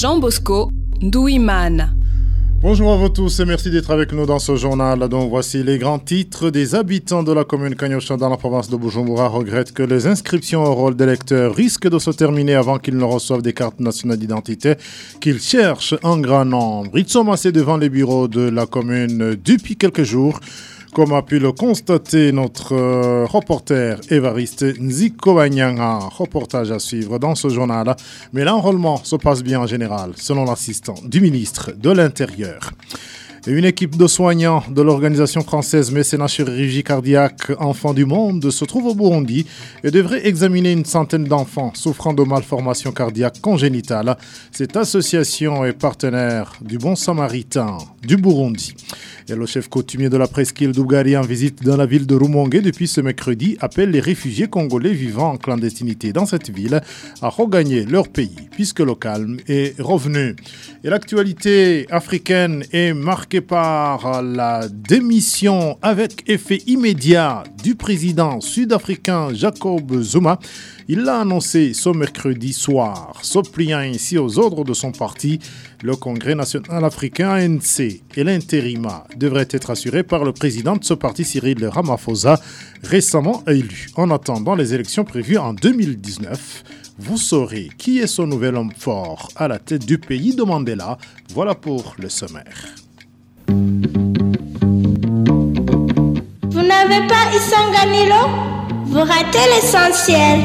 Jean Bosco Ndouimana. Bonjour à vous tous et merci d'être avec nous dans ce journal. Donc voici les grands titres. Des habitants de la commune Kanyosha dans la province de Bujumbura regrettent que les inscriptions au rôle d'électeurs risquent de se terminer avant qu'ils ne reçoivent des cartes nationales d'identité qu'ils cherchent en grand nombre. Ils sont massés devant les bureaux de la commune depuis quelques jours. Comme a pu le constater notre reporter Évariste Nzikobanyanga, reportage à suivre dans ce journal. Mais l'enrôlement se passe bien en général, selon l'assistant du ministre de l'Intérieur. Une équipe de soignants de l'organisation française Mécénat Chirurgie Cardiaque Enfants du Monde se trouve au Burundi et devrait examiner une centaine d'enfants souffrant de malformations cardiaques congénitales. Cette association est partenaire du Bon Samaritain du Burundi. Et le chef coutumier de la presqu'île d'Ougari en visite dans la ville de Rumongue depuis ce mercredi appelle les réfugiés congolais vivant en clandestinité dans cette ville à regagner leur pays puisque le calme est revenu. Et l'actualité africaine est marquée par la démission avec effet immédiat du président sud-africain Jacob Zuma. Il l'a annoncé ce mercredi soir, se pliant ainsi aux ordres de son parti, le Congrès national africain ANC. Et l'intérim devrait être assuré par le président de ce parti, Cyril Ramaphosa, récemment élu. En attendant les élections prévues en 2019, vous saurez qui est ce nouvel homme fort à la tête du pays de Mandela. Voilà pour le sommaire. Vous n'avez pas Isanganilo? Vous ratez l'essentiel.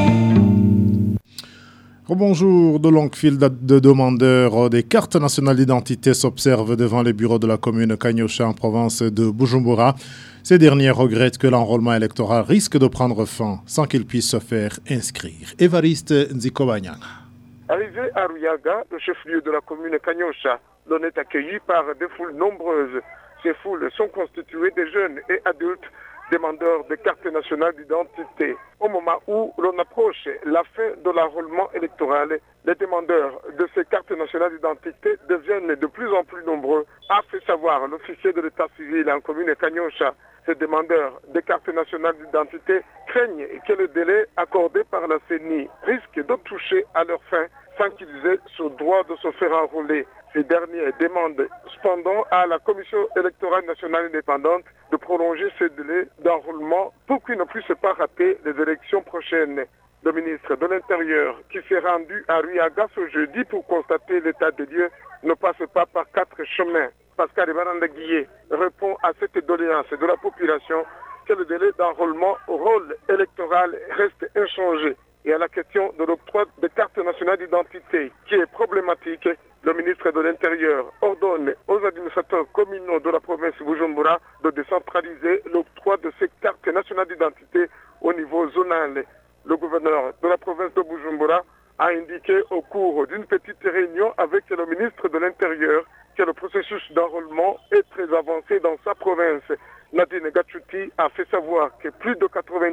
Bonjour, de longues files de demandeurs des cartes nationales d'identité s'observent devant les bureaux de la commune Kanyosha en province de Bujumbura. Ces derniers regrettent que l'enrôlement électoral risque de prendre fin sans qu'ils puissent se faire inscrire. Évariste Nzikobanyanga. Arrivé à Ruyaga, le chef-lieu de la commune Kanyosha, l'on est accueilli par des foules nombreuses. Ces foules sont constituées de jeunes et adultes demandeurs de cartes nationales d'identité. Au moment où l'on approche la fin de l'enrôlement électoral, les demandeurs de ces cartes nationales d'identité deviennent de plus en plus nombreux, a fait savoir l'officier de l'état civil en commune Kanyosha. Ces demandeurs de cartes nationales d'identité craignent que le délai accordé par la CENI risque de toucher à leur fin sans qu'ils aient ce droit de se faire enrôler. Ces derniers demandent cependant à la Commission électorale nationale indépendante de prolonger ce délai d'enrôlement pour qu'ils ne puissent pas rater les élections prochaines. Le ministre de l'Intérieur, qui s'est rendu à Ruyaga ce jeudi pour constater l'état des lieux, ne passe pas par 4 chemins. Pascal Ebaranda-Guillet répond à cette doléance de la population que le délai d'enrôlement au rôle électoral reste inchangé. Et à la question de l'octroi des cartes nationales d'identité qui est problématique, le ministre de l'Intérieur ordonne aux administrateurs communaux de la province Bujumbura de décentraliser l'octroi de ces cartes nationales d'identité au niveau zonal. Le gouverneur de la province de Bujumbura a indiqué au cours d'une petite réunion avec le ministre de l'Intérieur que le processus d'enrôlement est très avancé dans sa province. Nadine Gatchouti a fait savoir que plus de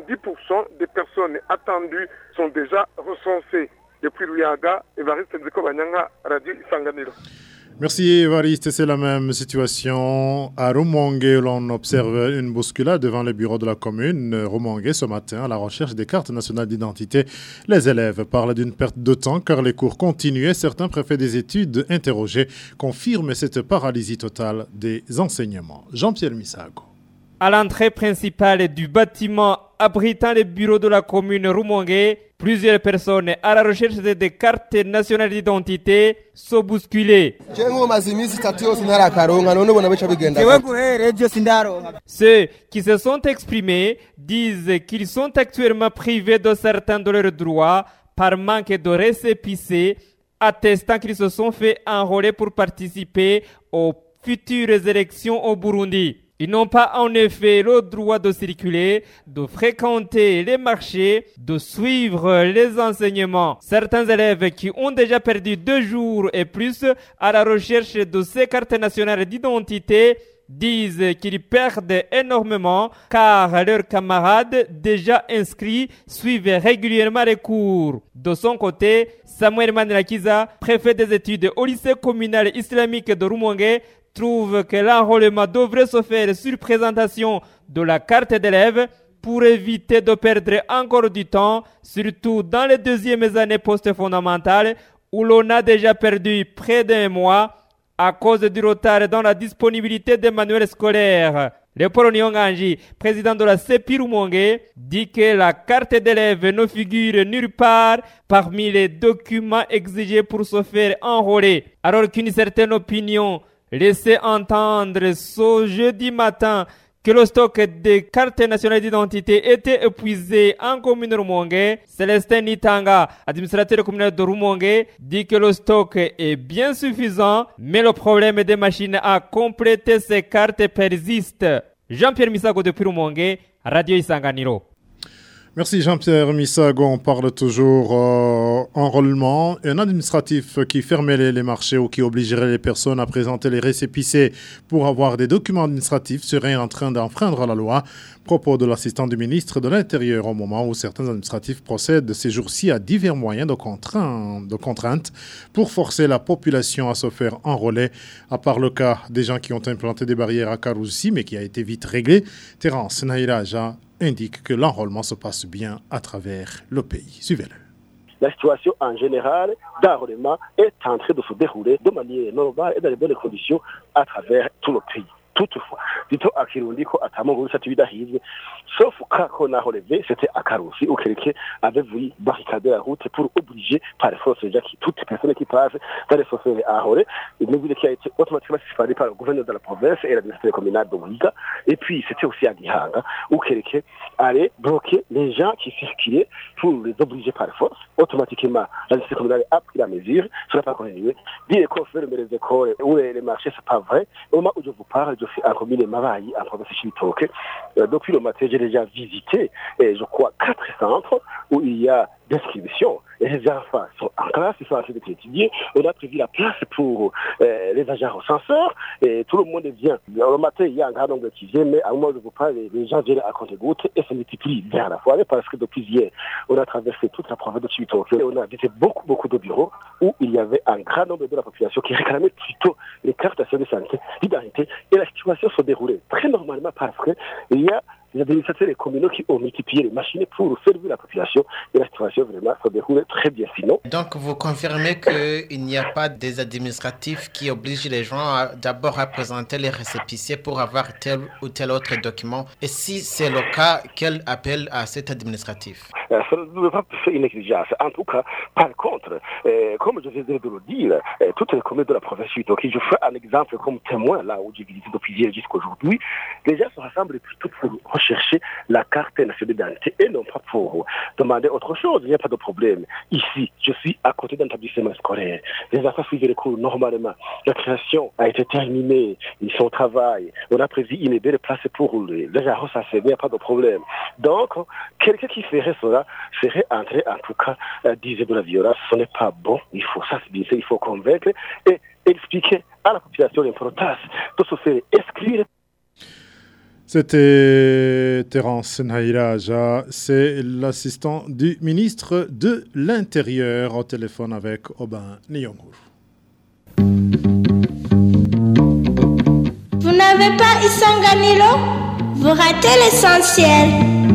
90% des personnes attendues sont déjà recensées. Depuis Ruyaga, Évariste Nzikobanyanga, Radio Isanganiro. Merci Évariste, c'est la même situation à Rumongue. L'on observe une bousculade devant les bureaux de la commune. Rumongue, ce matin, à la recherche des cartes nationales d'identité. Les élèves parlent d'une perte de temps car les cours continuaient. Certains préfets des études interrogés confirment cette paralysie totale des enseignements. Jean-Pierre Misago. À l'entrée principale du bâtiment abritant les bureaux de la commune Rumongue, plusieurs personnes à la recherche des cartes nationales d'identité sont bousculées. Ceux qui se sont exprimés disent qu'ils sont actuellement privés de certains de leurs droits par manque de récépissé, attestant qu'ils se sont fait enrôler pour participer aux futures élections au Burundi. Ils n'ont pas en effet le droit de circuler, de fréquenter les marchés, de suivre les enseignements. Certains élèves qui ont déjà perdu 2 jours et plus à la recherche de ces cartes nationales d'identité disent qu'ils perdent énormément car leurs camarades déjà inscrits suivent régulièrement les cours. De son côté, Samuel Mandelakiza, préfet des études au lycée communal islamique de Rumongue, trouve que l'enrôlement devrait se faire sur présentation de la carte d'élève pour éviter de perdre encore du temps, surtout dans les deuxièmes années post-fondamentales où l'on a déjà perdu près d'un mois à cause du retard dans la disponibilité des manuels scolaires. Léopold Nyonganji, président de la CEPI Rumongue, dit que la carte d'élève ne figure nulle part parmi les documents exigés pour se faire enrôler. Alors qu'une certaine opinion laissait entendre ce jeudi matin que le stock des cartes nationales d'identité était épuisé en commune Rumongue, Célestin Nitanga, administrateur communal de Rumongue, dit que le stock est bien suffisant, mais le problème des machines à compléter ces cartes persiste. Jean-Pierre Misago depuis Rumongue, Radio Isanganiro. Merci Jean-Pierre Misago. On parle toujours enrôlement. Un administratif qui fermait les marchés ou qui obligerait les personnes à présenter les récépissés pour avoir des documents administratifs serait en train d'enfreindre la loi. Propos de l'assistant du ministre de l'Intérieur au moment où certains administratifs procèdent ces jours-ci à divers moyens de contrainte pour forcer la population à se faire enrôler. À part le cas des gens qui ont implanté des barrières à Karouzi mais qui a été vite réglé, Terence Naïraja indique que l'enrôlement se passe bien à travers le pays. Suivez-le. La situation en général d'enrôlement est en train de se dérouler de manière normale et dans les bonnes conditions à travers tout le pays. Toutefois, dit-on à Kirundi ko atamongo satubidahizwe sauf cas qu'on a relevé, c'était à Karouzi où quelqu'un avait voulu barricader la route pour obliger par les forces déjà qui toutes les personnes qui passent dans les forces à enrôler. Une mesure qui a été automatiquement suspendue par le gouverneur de la province et l'administration communale de Mouliga. Et puis c'était aussi à Gihanga où quelqu'un allait bloquer les gens qui circulaient pour les obliger par force. Automatiquement, l'administration communale a pris la mesure, cela n'a pas continué. Dit les confrères de les écoles ou les marchés, c'est pas vrai. Au moment où je vous parle, je suis en commune Mavaï, en province de Chibitoke. Depuis le matin, j'ai déjà visité, je crois, 4 centres où il y a d'inscription. Et les enfants sont en classe, ils sont en train d'étudier. On a prévu la place pour les agents recenseurs et tout le monde vient. Le matin, il y a un grand nombre qui viennent, mais à un moment où je vous parle, les gens viennent à compte-gouttes et se multiplient vers la soirée parce que depuis hier, on a traversé toute la province de Chibitoke. On a visité beaucoup de bureaux où il y avait un grand nombre de la population qui réclamait plutôt les cartes de santé, d'identité. Et la situation se déroulait très normalement parce qu'il y a les administrateurs et communaux qui ont multiplié les machines pour servir la population et la situation vraiment se déroule très bien sinon. Donc vous confirmez qu'il n'y a pas des administratifs qui obligent les gens d'abord à présenter les récépissés pour avoir tel ou tel autre document. Et si c'est le cas, quel appel à cet administratif? Ça ne veut pas faire une exigence. En tout cas, par contre, comme je viens de le dire, toutes les communes de la province, donc je fais un exemple comme témoin là où j'ai visité depuis hier jusqu'à aujourd'hui, les gens se rassemblent plutôt pour rechercher la carte nationale d'identité et non pas pour demander autre chose. Il n'y a pas de problème. Ici, je suis à côté d'un établissement scolaire. Les enfants suivent les cours normalement. La création a été terminée. Ils sont au travail. On a prévu une belle place pour les gens. Ça, il n'y a pas de problème. Donc, quelqu'un qui ferait cela serait entré en tout cas disait de la violence. Ce n'est pas bon. Il faut sensibiliser, il faut convaincre et expliquer à la population l'importance de se faire inscrire. C'était Terence Naïraja, c'est l'assistant du ministre de l'Intérieur au téléphone avec Aubin Nyongour. Vous n'avez pas Isanganilo? Vous ratez l'essentiel.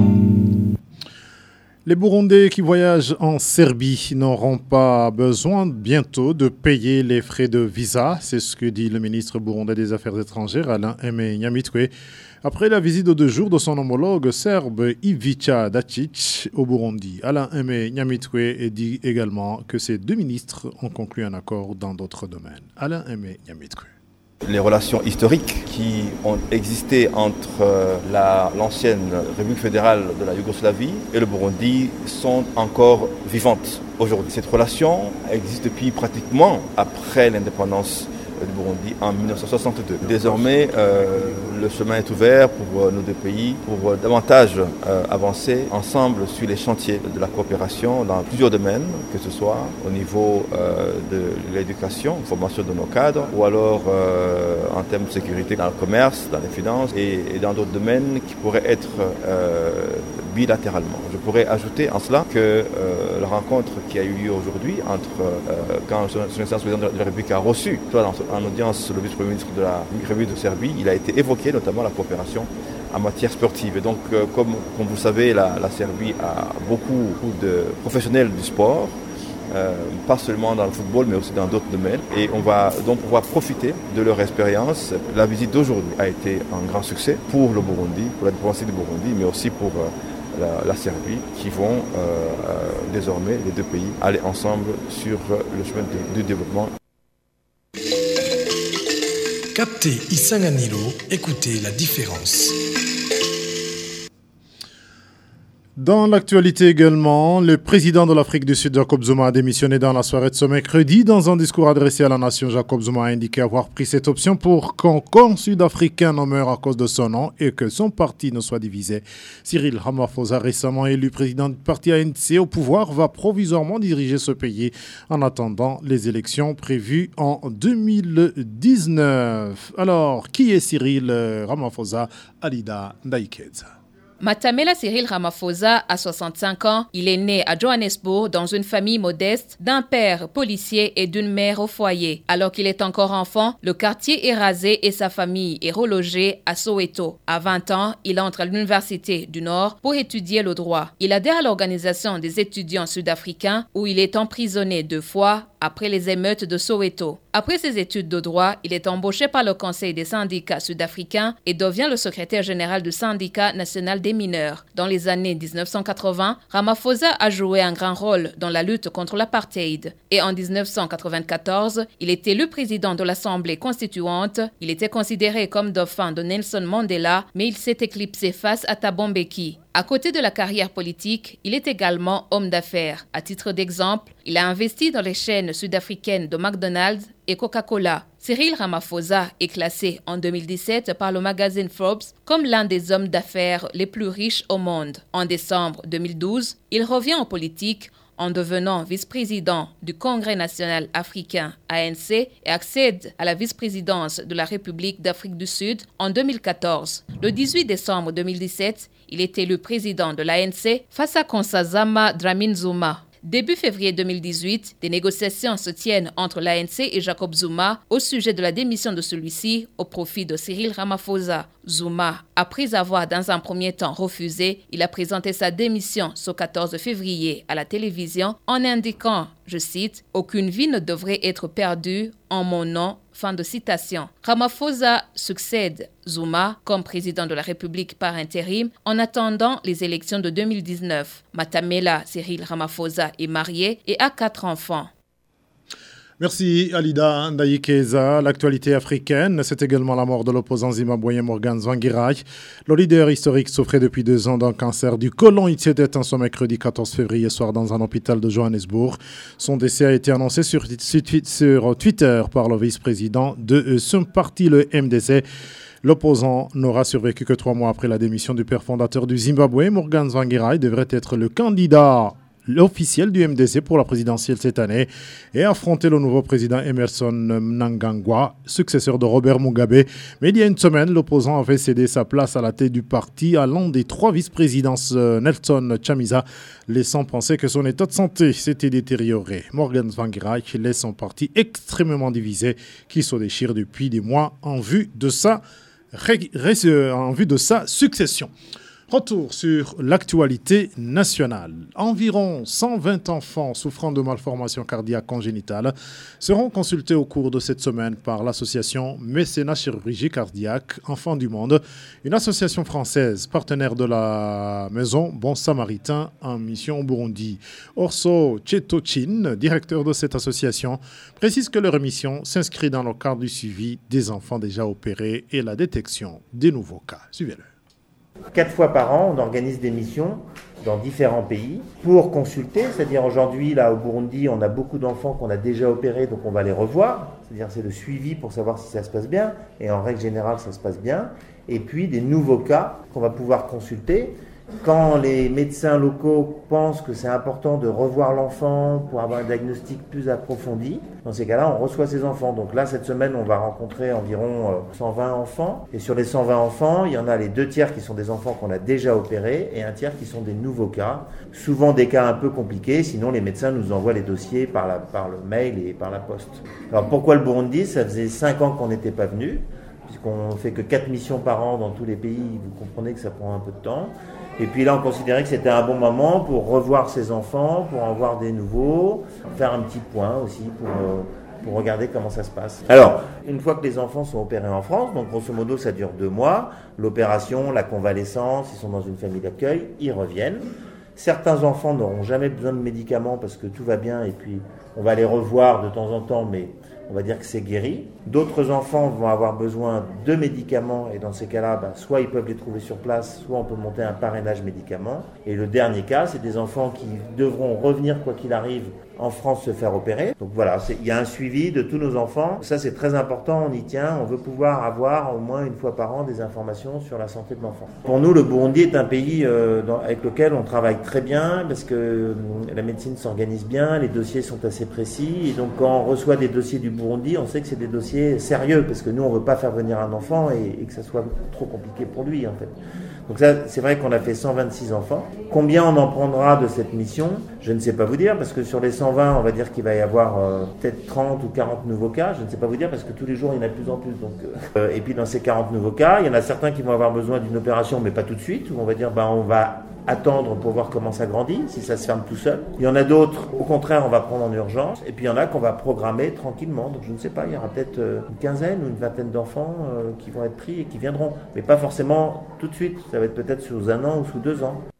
Les Burundais qui voyagent en Serbie n'auront pas besoin bientôt de payer les frais de visa. C'est ce que dit le ministre burundais des Affaires étrangères, Alain Aimé Nyamitwe, après la visite de 2 jours de son homologue serbe Ivica Dacic au Burundi. Alain Aimé Nyamitwe dit également que ces 2 ministres ont conclu un accord dans d'autres domaines. Alain Aimé Nyamitwe. Les relations historiques qui ont existé entre l'ancienne République fédérale de la Yougoslavie et le Burundi sont encore vivantes aujourd'hui. Cette relation existe depuis pratiquement après l'indépendance du Burundi en 1962. Désormais, le chemin est ouvert pour nos 2 pays pour davantage avancer ensemble sur les chantiers de la coopération dans plusieurs domaines, que ce soit au niveau de l'éducation, formation de nos cadres, ou alors en termes de sécurité dans le commerce, dans les finances et dans d'autres domaines qui pourraient être bilatéralement. Je pourrais ajouter en cela que la rencontre qui a eu lieu aujourd'hui entre quand son Excellence président de la République a reçu, en audience, le vice-premier ministre de la République de Serbie, il a été évoqué notamment la coopération en matière sportive. Et donc, comme vous le savez, la Serbie a beaucoup de professionnels du sport pas seulement dans le football, mais aussi dans d'autres domaines. Et on va donc pouvoir profiter de leur expérience. La visite d'aujourd'hui a été un grand succès pour le Burundi, pour la diplomatie du Burundi, mais aussi pour la Serbie, qui vont désormais, les deux pays, aller ensemble sur le chemin du développement. Captez Isanganilo, écoutez la différence. Dans l'actualité également, le président de l'Afrique du Sud, Jacob Zuma, a démissionné dans la soirée de ce mercredi. Dans un discours adressé à la nation, Jacob Zuma a indiqué avoir pris cette option pour qu'aucun Sud-Africain ne meure à cause de son nom et que son parti ne soit divisé. Cyril Ramaphosa, récemment élu président du parti ANC au pouvoir, va provisoirement diriger ce pays en attendant les élections prévues en 2019. Alors, qui est Cyril Ramaphosa? Alida Ndaikeza. Matamela Cyril Ramaphosa a 65 ans. Il est né à Johannesburg dans une famille modeste d'un père policier et d'une mère au foyer. Alors qu'il est encore enfant, le quartier est rasé et sa famille est relogée à Soweto. À 20 ans, il entre à l'Université du Nord pour étudier le droit. Il adhère à l'Organisation des étudiants sud-africains où il est emprisonné 2 fois après les émeutes de Soweto. Après ses études de droit, il est embauché par le Conseil des syndicats sud-africains et devient le secrétaire général du syndicat national des mineurs. Dans les années 1980, Ramaphosa a joué un grand rôle dans la lutte contre l'apartheid. Et en 1994, il est élu président de l'Assemblée constituante. Il était considéré comme dauphin de Nelson Mandela, mais il s'est éclipsé face à Thabo Mbeki. À côté de la carrière politique, il est également homme d'affaires. À titre d'exemple, il a investi dans les chaînes sud-africaines de McDonald's et Coca-Cola. Cyril Ramaphosa est classé en 2017 par le magazine Forbes comme l'un des hommes d'affaires les plus riches au monde. En décembre 2012, il revient en politique en devenant vice-président du Congrès national africain ANC et accède à la vice-présidence de la République d'Afrique du Sud en 2014. Le 18 décembre 2017, il est élu président de l'ANC face à Nkosazana Dlamini-Zuma. Début février 2018, des négociations se tiennent entre l'ANC et Jacob Zuma au sujet de la démission de celui-ci au profit de Cyril Ramaphosa. Zuma, après avoir dans un premier temps refusé, il a présenté sa démission ce 14 février à la télévision en indiquant, je cite, « Aucune vie ne devrait être perdue en mon nom ». Fin de citation. Ramaphosa succède Zuma comme président de la République par intérim en attendant les élections de 2019. Matamela Cyril Ramaphosa est marié et a 4 enfants. Merci Alida Ndaikeza. L'actualité africaine, c'est également la mort de l'opposant zimbabwéen Morgan Tsvangirai. Le leader historique souffrait depuis 2 ans d'un cancer du côlon. Il s'est éteint ce mercredi 14 février soir dans un hôpital de Johannesburg. Son décès a été annoncé sur Twitter par le vice-président de son parti, le MDC. L'opposant n'aura survécu que 3 mois après la démission du père fondateur du Zimbabwe. Morgan Tsvangirai devrait être le candidat officiel du MDC pour la présidentielle cette année et affronter le nouveau président Emerson Mnangagwa, successeur de Robert Mugabe. Mais il y a une semaine, l'opposant avait cédé sa place à la tête du parti à l'un des 3 vice-présidents, Nelson Chamisa, laissant penser que son état de santé s'était détérioré. Morgan Tsvangirai laisse son parti extrêmement divisé qui se déchire depuis des mois en vue de sa succession. Retour sur l'actualité nationale. Environ 120 enfants souffrant de malformations cardiaques congénitales seront consultés au cours de cette semaine par l'association Mécénat Chirurgie Cardiaque Enfants du Monde, une association française partenaire de la maison Bon Samaritain en mission au Burundi. Orso Chetochin, directeur de cette association, précise que leur mission s'inscrit dans le cadre du suivi des enfants déjà opérés et la détection des nouveaux cas. Suivez-le. 4 fois par an, on organise des missions dans différents pays pour consulter. C'est-à-dire aujourd'hui, là au Burundi, on a beaucoup d'enfants qu'on a déjà opérés, donc on va les revoir. C'est-à-dire c'est le suivi pour savoir si ça se passe bien. Et en règle générale, ça se passe bien. Et puis des nouveaux cas qu'on va pouvoir consulter. Quand les médecins locaux pensent que c'est important de revoir l'enfant pour avoir un diagnostic plus approfondi, dans ces cas-là, on reçoit ces enfants. Donc là, cette semaine, on va rencontrer environ 120 enfants. Et sur les 120 enfants, il y en a les 2 tiers qui sont des enfants qu'on a déjà opérés et 1 tiers qui sont des nouveaux cas. Souvent des cas un peu compliqués, sinon les médecins nous envoient les dossiers par le mail et par la poste. Alors pourquoi le Burundi ? Ça faisait 5 ans qu'on n'était pas venu. puisqu'on ne fait que 4 missions par an dans tous les pays, vous comprenez que ça prend un peu de temps. Et puis là, on considérait que c'était un bon moment pour revoir ses enfants, pour en voir des nouveaux, faire un petit point aussi pour regarder comment ça se passe. Alors, une fois que les enfants sont opérés en France, donc grosso modo ça dure 2 mois, l'opération, la convalescence, ils sont dans une famille d'accueil, ils reviennent. Certains enfants n'auront jamais besoin de médicaments parce que tout va bien et puis on va les revoir de temps en temps, mais on va dire que c'est guéri. D'autres enfants vont avoir besoin de médicaments et dans ces cas-là, soit ils peuvent les trouver sur place, soit on peut monter un parrainage médicaments. Et le dernier cas, c'est des enfants qui devront revenir quoi qu'il arrive en France se faire opérer. Donc voilà, il y a un suivi de tous nos enfants. Ça c'est très important, on y tient. On veut pouvoir avoir au moins une fois par an des informations sur la santé de l'enfant. Pour nous, le Burundi est un pays avec lequel on travaille très bien parce que la médecine s'organise bien, les dossiers sont assez précis. Et donc quand on reçoit des dossiers du Burundi, on sait que c'est des dossiers sérieux parce que nous on veut pas faire venir un enfant et que ça soit trop compliqué pour lui en fait. Donc ça, c'est vrai qu'on a fait 126 enfants. Combien on en prendra de cette mission ? Je ne sais pas vous dire, parce que sur les 120, on va dire qu'il va y avoir peut-être 30 ou 40 nouveaux cas. Je ne sais pas vous dire, parce que tous les jours, il y en a de plus en plus. Donc, et puis dans ces 40 nouveaux cas, il y en a certains qui vont avoir besoin d'une opération, mais pas tout de suite, où on va dire, on va attendre pour voir comment ça grandit, si ça se ferme tout seul. Il y en a d'autres, au contraire, on va prendre en urgence. Et puis il y en a qu'on va programmer tranquillement. Donc je ne sais pas, il y aura peut-être une quinzaine ou une vingtaine d'enfants qui vont être pris et qui viendront. Mais pas forcément tout de suite. Ça va être peut-être sous 1 an ou sous 2 ans.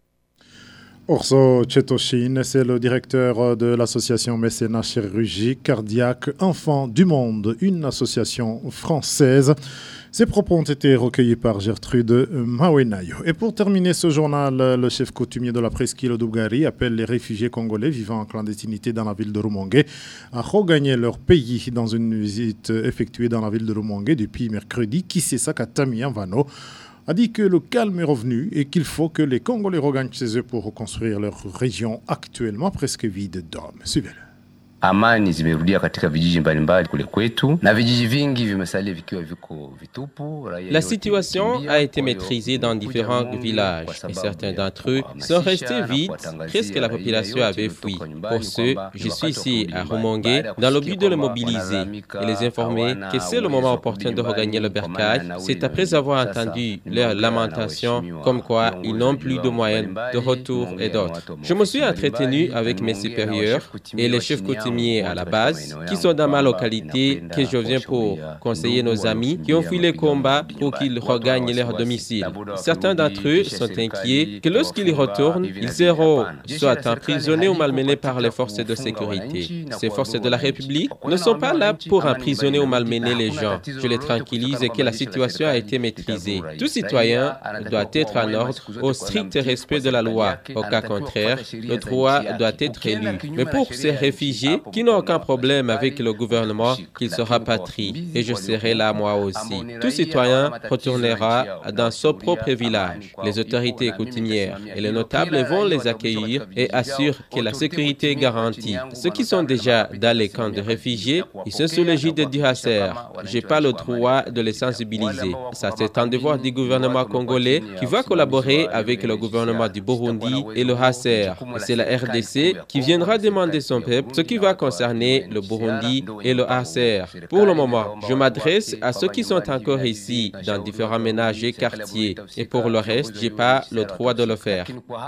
Orso Chetoshin, c'est le directeur de l'association Mécénat Chirurgie Cardiaque Enfants du Monde, une association française. Ces propos ont été recueillis par Gertrude Mawenayo. Et pour terminer ce journal, le chef coutumier de la presqu'île d'Ougari appelle les réfugiés congolais vivant en clandestinité dans la ville de Rumongue à regagner leur pays dans une visite effectuée dans la ville de Rumongue depuis mercredi. Kisesa Katami Vano a dit que le calme est revenu et qu'il faut que les Congolais regagnent chez eux pour reconstruire leur région actuellement presque vide d'hommes. Suivez-le. Amani zimerudia katika vijiji mbalimbali kule kwetu na vijiji vingi vimesalia vikiwa viko vitupu. La situation a été maîtrisée dans différents villages et certains d'entre eux sont restés vides, presque la population avait fui. Pour ce, je suis ici à Rumongue dans le but de les mobiliser et les informer que c'est le moment opportun de regagner le bercail. C'est après avoir entendu leurs lamentations comme quoi ils n'ont plus de moyens de retour et d'autres. Je me suis entretenu avec mes supérieurs et les chefs coutumiers à la base, qui sont dans ma localité, que je viens pour conseiller nos amis qui ont fui les combats pour qu'ils regagnent leur domicile. Certains d'entre eux sont inquiets que lorsqu'ils retournent, ils seront soit emprisonnés ou malmenés par les forces de sécurité. Ces forces de la République ne sont pas là pour emprisonner ou malmener les gens. Je les tranquillise et que la situation a été maîtrisée. Tout citoyen doit être en ordre au strict respect de la loi. Au cas contraire, le droit doit être élu. Mais pour ces réfugiés, qui n'ont aucun problème avec le gouvernement, qu'ils se rapatrient. Et je serai là moi aussi. Tout citoyen retournera dans son propre village. Les autorités coutumières et les notables vont les accueillir et assurent que la sécurité est garantie. Ceux qui sont déjà dans les camps de réfugiés, ils sont sous l'égide du HCR. Je n'ai pas le droit de les sensibiliser. Ça, c'est un devoir du gouvernement congolais qui va collaborer avec le gouvernement du Burundi et le HCR. C'est la RDC qui viendra demander son peuple ce qui va concerner le Burundi et le HCR. Pour le moment, je m'adresse à ceux qui sont encore ici dans différents ménages et quartiers. Et pour le reste, je n'ai pas le droit de le faire.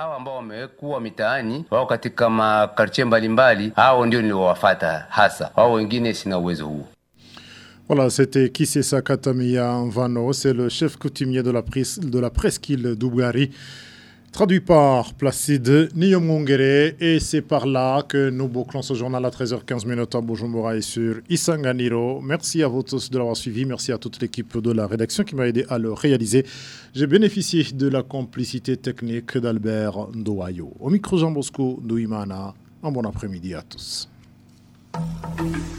Voilà, c'était Kisesa Katamiya Vano, c'est le chef coutumier de la presqu'île d'Ougari. Traduit par Placide Niyomongere, et c'est par là que nous bouclons ce journal à 13h15 à Bujumbura et sur Isanganiro. Merci à vous tous de l'avoir suivi, merci à toute l'équipe de la rédaction qui m'a aidé à le réaliser. J'ai bénéficié de la complicité technique d'Albert Ndoayo. Au micro Jean Bosco Douimana, un bon après-midi à tous.